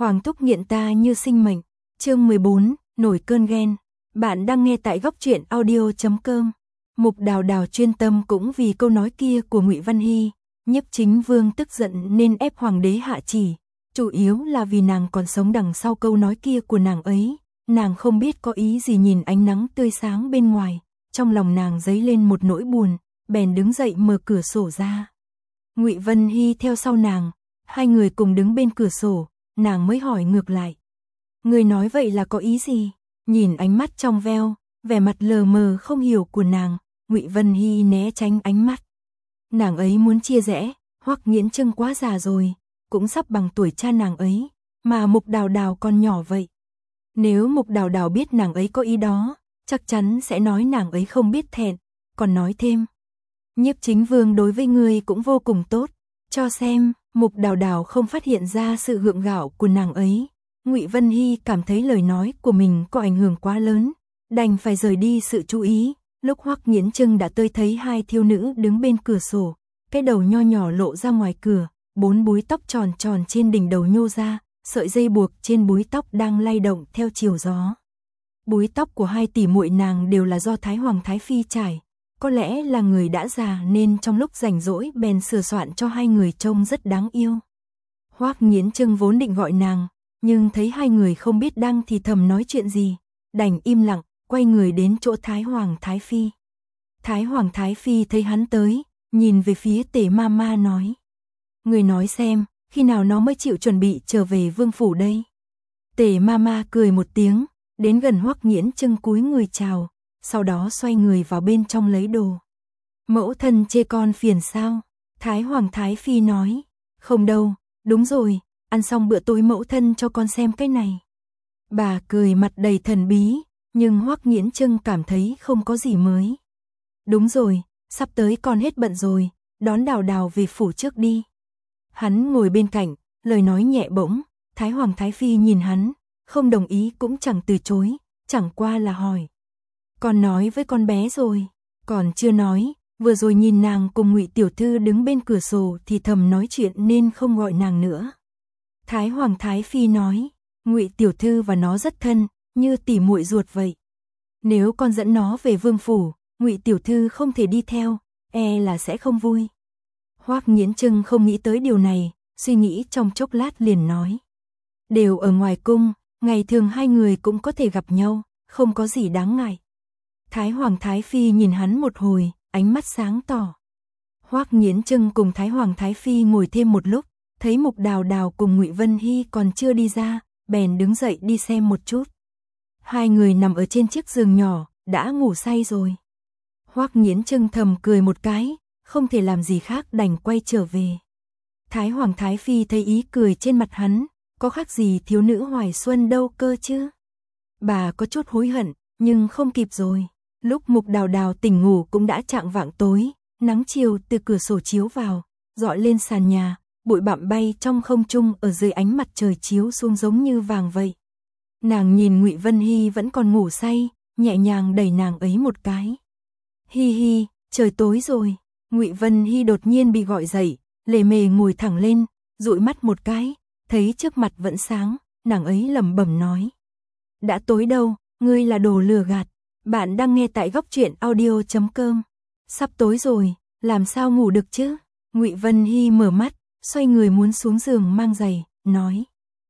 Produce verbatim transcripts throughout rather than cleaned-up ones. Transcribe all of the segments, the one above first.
Hoàng thúc nghiện ta như sinh mệnh. Chương mười bốn, nổi cơn ghen. Bạn đang nghe tại góc truyện audio chấm com. Mục Đào Đào chuyên tâm cũng vì câu nói kia của Ngụy Văn Hy. Nhiếp Chính Vương tức giận nên ép hoàng đế hạ chỉ, chủ yếu là vì nàng còn sống đằng sau câu nói kia của nàng ấy. Nàng không biết có ý gì nhìn ánh nắng tươi sáng bên ngoài, trong lòng nàng dấy lên một nỗi buồn, bèn đứng dậy mở cửa sổ ra. Ngụy Văn Hy theo sau nàng, hai người cùng đứng bên cửa sổ, nàng mới hỏi ngược lại. Người nói vậy là có ý gì? Nhìn ánh mắt trong veo, vẻ mặt lờ mờ không hiểu của nàng, Ngụy Văn Hy né tránh ánh mắt. Nàng ấy muốn chia rẽ, Hoắc Nghiễn Trưng quá già rồi, cũng sắp bằng tuổi cha nàng ấy, mà Mục Đào Đào còn nhỏ vậy. Nếu Mục Đào Đào biết nàng ấy có ý đó, chắc chắn sẽ nói nàng ấy không biết thẹn, còn nói thêm. Nhiếp Chính Vương đối với ngươi cũng vô cùng tốt, cho xem. Mục Đào Đào không phát hiện ra sự gượng gạo của nàng ấy. Ngụy Văn Hy cảm thấy lời nói của mình có ảnh hưởng quá lớn, đành phải rời đi sự chú ý. Lúc Hoắc Nghiễn Trưng đã tới thấy hai thiếu nữ đứng bên cửa sổ, cái đầu nho nhỏ lộ ra ngoài cửa, bốn búi tóc tròn tròn trên đỉnh đầu nhô ra, sợi dây buộc trên búi tóc đang lay động theo chiều gió. Búi tóc của hai tỷ muội nàng đều là do Thái Hoàng Thái Phi trải, có lẽ là người đã già nên trong lúc rảnh rỗi bèn sửa soạn cho hai người trông rất đáng yêu. Hoắc Nghiễn Trưng vốn định gọi nàng, nhưng thấy hai người không biết đang thì thầm nói chuyện gì, đành im lặng, quay người đến chỗ Thái Hoàng Thái Phi. Thái Hoàng Thái Phi thấy hắn tới, nhìn về phía Tề Ma Ma nói. Người nói xem, khi nào nó mới chịu chuẩn bị trở về vương phủ đây? Tề Ma Ma cười một tiếng, đến gần Hoắc Nghiễn Trưng cúi người chào, sau đó xoay người vào bên trong lấy đồ. Mẫu thân chê con phiền sao? Thái Hoàng Thái Phi nói. Không đâu, đúng rồi, ăn xong bữa tối mẫu thân cho con xem cái này. Bà cười mặt đầy thần bí, nhưng Hoắc Nghiễn Trưng cảm thấy không có gì mới. Đúng rồi, sắp tới con hết bận rồi, đón Đào Đào về phủ trước đi. Hắn ngồi bên cạnh, lời nói nhẹ bỗng, Thái Hoàng Thái Phi nhìn hắn, không đồng ý cũng chẳng từ chối, chẳng qua là hỏi. Con nói với con bé rồi, còn chưa nói, vừa rồi nhìn nàng cùng Ngụy tiểu thư đứng bên cửa sổ thì thầm nói chuyện nên không gọi nàng nữa. Thái Hoàng Thái Phi nói, Ngụy tiểu thư và nó rất thân, như tỉ muội ruột vậy. Nếu con dẫn nó về vương phủ, Ngụy tiểu thư không thể đi theo, e là sẽ không vui. Hoắc Nghiễn Trưng không nghĩ tới điều này, suy nghĩ trong chốc lát liền nói. Đều ở ngoài cung, ngày thường hai người cũng có thể gặp nhau, không có gì đáng ngại. Thái Hoàng Thái Phi nhìn hắn một hồi, ánh mắt sáng tỏ. Hoắc Nghiễn Trưng cùng Thái Hoàng Thái Phi ngồi thêm một lúc, thấy Mục Đào Đào cùng Ngụy Văn Hy còn chưa đi ra, bèn đứng dậy đi xem một chút. Hai người nằm ở trên chiếc giường nhỏ, đã ngủ say rồi. Hoắc Nghiễn Trưng thầm cười một cái, không thể làm gì khác đành quay trở về. Thái Hoàng Thái Phi thấy ý cười trên mặt hắn, có khác gì thiếu nữ hoài xuân đâu cơ chứ. Bà có chút hối hận, nhưng không kịp rồi. Lúc Mục Đào Đào tỉnh ngủ cũng đã chạng vạng tối, nắng chiều từ cửa sổ chiếu vào, rọi lên sàn nhà, bụi bặm bay trong không trung ở dưới ánh mặt trời chiếu xuống giống như vàng vậy. Nàng nhìn Ngụy Văn Hy vẫn còn ngủ say, nhẹ nhàng đẩy nàng ấy một cái. Hi hi, trời tối rồi. Ngụy Văn Hy đột nhiên bị gọi dậy, lề mề ngồi thẳng lên, dụi mắt một cái, thấy trước mặt vẫn sáng, nàng ấy lẩm bẩm nói. Đã tối đâu, ngươi là đồ lừa gạt. Bạn đang nghe tại góc truyện audio chấm com. Sắp tối rồi, làm sao ngủ được chứ? Ngụy Văn Hy mở mắt, xoay người muốn xuống giường mang giày, nói.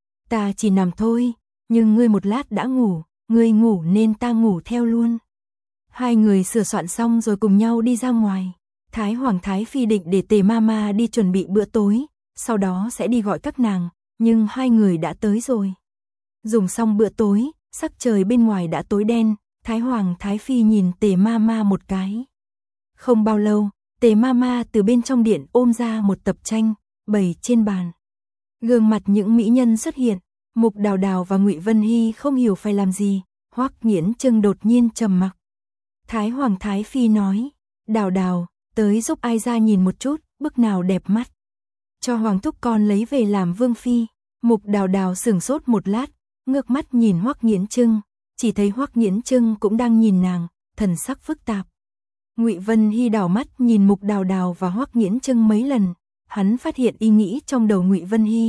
Ta chỉ nằm thôi, nhưng ngươi một lát đã ngủ, ngươi ngủ nên ta ngủ theo luôn. Hai người sửa soạn xong rồi cùng nhau đi ra ngoài. Thái Hoàng Thái Phi định để Tề Ma Ma đi chuẩn bị bữa tối, sau đó sẽ đi gọi các nàng, nhưng hai người đã tới rồi. Dùng xong bữa tối, sắc trời bên ngoài đã tối đen, Thái Hoàng Thái Phi nhìn Tề Ma Ma một cái. Không bao lâu, Tề Ma Ma từ bên trong điện ôm ra một tập tranh, bày trên bàn. Gương mặt những mỹ nhân xuất hiện, Mục Đào Đào và Ngụy Văn Hy không hiểu phải làm gì, Hoắc Nghiễn Trưng đột nhiên trầm mặc. Thái Hoàng Thái Phi nói, Đào Đào, tới giúp ai ra nhìn một chút, bức nào đẹp mắt. Cho Hoàng thúc con lấy về làm vương phi. Mục Đào Đào sửng sốt một lát, ngước mắt nhìn Hoắc Nghiễn Trưng, chỉ thấy Hoắc Nghiễn Trưng cũng đang nhìn nàng, thần sắc phức tạp. Ngụy Văn Hy đảo mắt nhìn Mục Đào Đào và Hoắc Nghiễn Trưng mấy lần, hắn phát hiện ý nghĩ trong đầu Ngụy Văn Hy,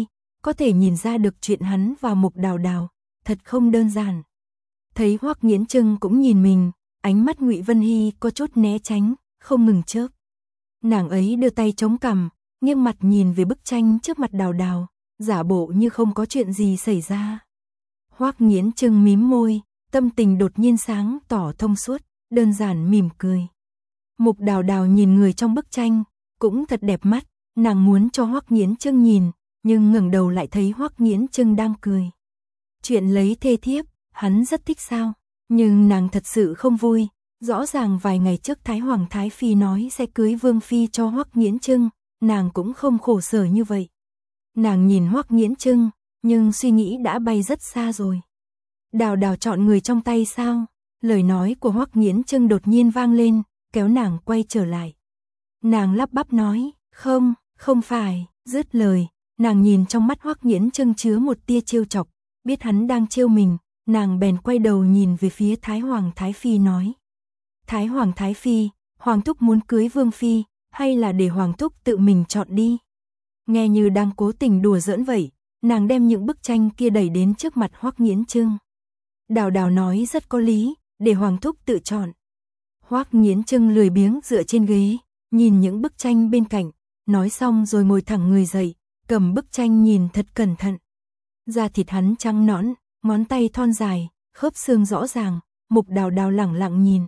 có thể nhìn ra được chuyện hắn và Mục Đào Đào thật không đơn giản. Thấy Hoắc Nghiễn Trưng cũng nhìn mình, ánh mắt Ngụy Vân Hy có chút né tránh, không ngừng chớp. Nàng ấy đưa tay chống cằm, nghiêng mặt nhìn về bức tranh trước mặt Đào Đào, giả bộ như không có chuyện gì xảy ra. Hoắc Nghiễn Trưng mím môi, tâm tình đột nhiên sáng tỏ thông suốt, đơn giản mỉm cười. Mục Đào Đào nhìn người trong bức tranh, cũng thật đẹp mắt, nàng muốn cho Hoắc Nghiễn Trưng nhìn, nhưng ngẩng đầu lại thấy Hoắc Nghiễn Trưng đang cười. Chuyện lấy thê thiếp, hắn rất thích sao? Nhưng nàng thật sự không vui, rõ ràng vài ngày trước Thái Hoàng Thái Phi nói sẽ cưới Vương Phi cho Hoắc Nghiễn Trưng, nàng cũng không khổ sở như vậy. Nàng nhìn Hoắc Nghiễn Trưng, nhưng suy nghĩ đã bay rất xa rồi. Đào Đào chọn người trong tay sao? Lời nói của Hoắc Nghiễn Trưng đột nhiên vang lên, kéo nàng quay trở lại. Nàng lắp bắp nói, không, không phải, dứt lời, nàng nhìn trong mắt Hoắc Nghiễn Trưng chứa một tia trêu chọc, biết hắn đang trêu mình, nàng bèn quay đầu nhìn về phía Thái Hoàng Thái Phi nói. Thái Hoàng Thái Phi, Hoàng Thúc muốn cưới Vương Phi, hay là để Hoàng Thúc tự mình chọn đi? Nghe như đang cố tình đùa giỡn vậy, nàng đem những bức tranh kia đẩy đến trước mặt Hoắc Nghiễn Trưng. Đào Đào nói rất có lý, để Hoàng Thúc tự chọn. Hoắc Nghiễn Trưng lười biếng dựa trên ghế, nhìn những bức tranh bên cạnh, nói xong rồi ngồi thẳng người dậy, cầm bức tranh nhìn thật cẩn thận. Da thịt hắn trắng nõn, ngón tay thon dài, khớp xương rõ ràng, Mục Đào Đào lẳng lặng nhìn.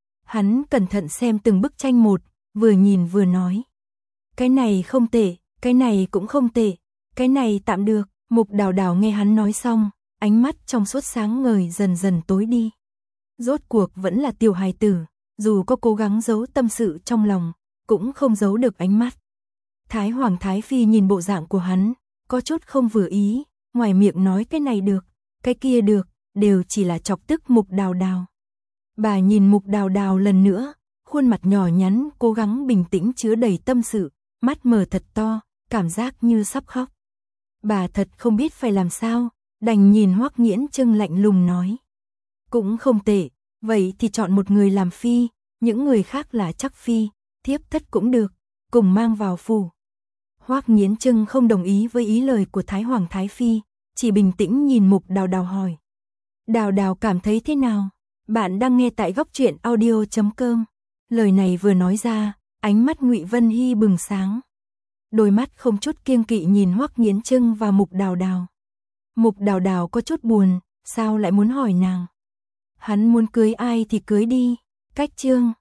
Hắn cẩn thận xem từng bức tranh một, vừa nhìn vừa nói. Cái này không tệ, cái này cũng không tệ, cái này tạm được. Mục Đào Đào nghe hắn nói xong, ánh mắt trong suốt sáng ngời dần dần tối đi. Rốt cuộc vẫn là tiểu hài tử, dù có cố gắng giấu tâm sự trong lòng, cũng không giấu được ánh mắt. Thái Hoàng Thái Phi nhìn bộ dạng của hắn, có chút không vừa ý, ngoài miệng nói cái này được, cái kia được, đều chỉ là chọc tức Mục Đào Đào. Bà nhìn Mục Đào Đào lần nữa, khuôn mặt nhỏ nhắn cố gắng bình tĩnh chứa đầy tâm sự, mắt mở thật to, cảm giác như sắp khóc. Bà thật không biết phải làm sao, đành nhìn Hoắc Nghiễn Trưng lạnh lùng nói. Cũng không tệ, vậy thì chọn một người làm phi, những người khác là chắc phi, thiếp thất cũng được, cùng mang vào phủ. Hoắc Nghiễn Trưng không đồng ý với ý lời của Thái Hoàng Thái Phi, chỉ bình tĩnh nhìn Mục Đào Đào hỏi. Đào Đào cảm thấy thế nào? Bạn đang nghe tại góc truyện audio chấm com. Lời này vừa nói ra, ánh mắt Ngụy Vân Hy bừng sáng. Đôi mắt không chút kiêng kỵ nhìn Hoắc Nghiễn Trưng và Mục Đào Đào. Mục Đào Đào có chút buồn, sao lại muốn hỏi nàng? Hắn muốn cưới ai thì cưới đi, cách chương.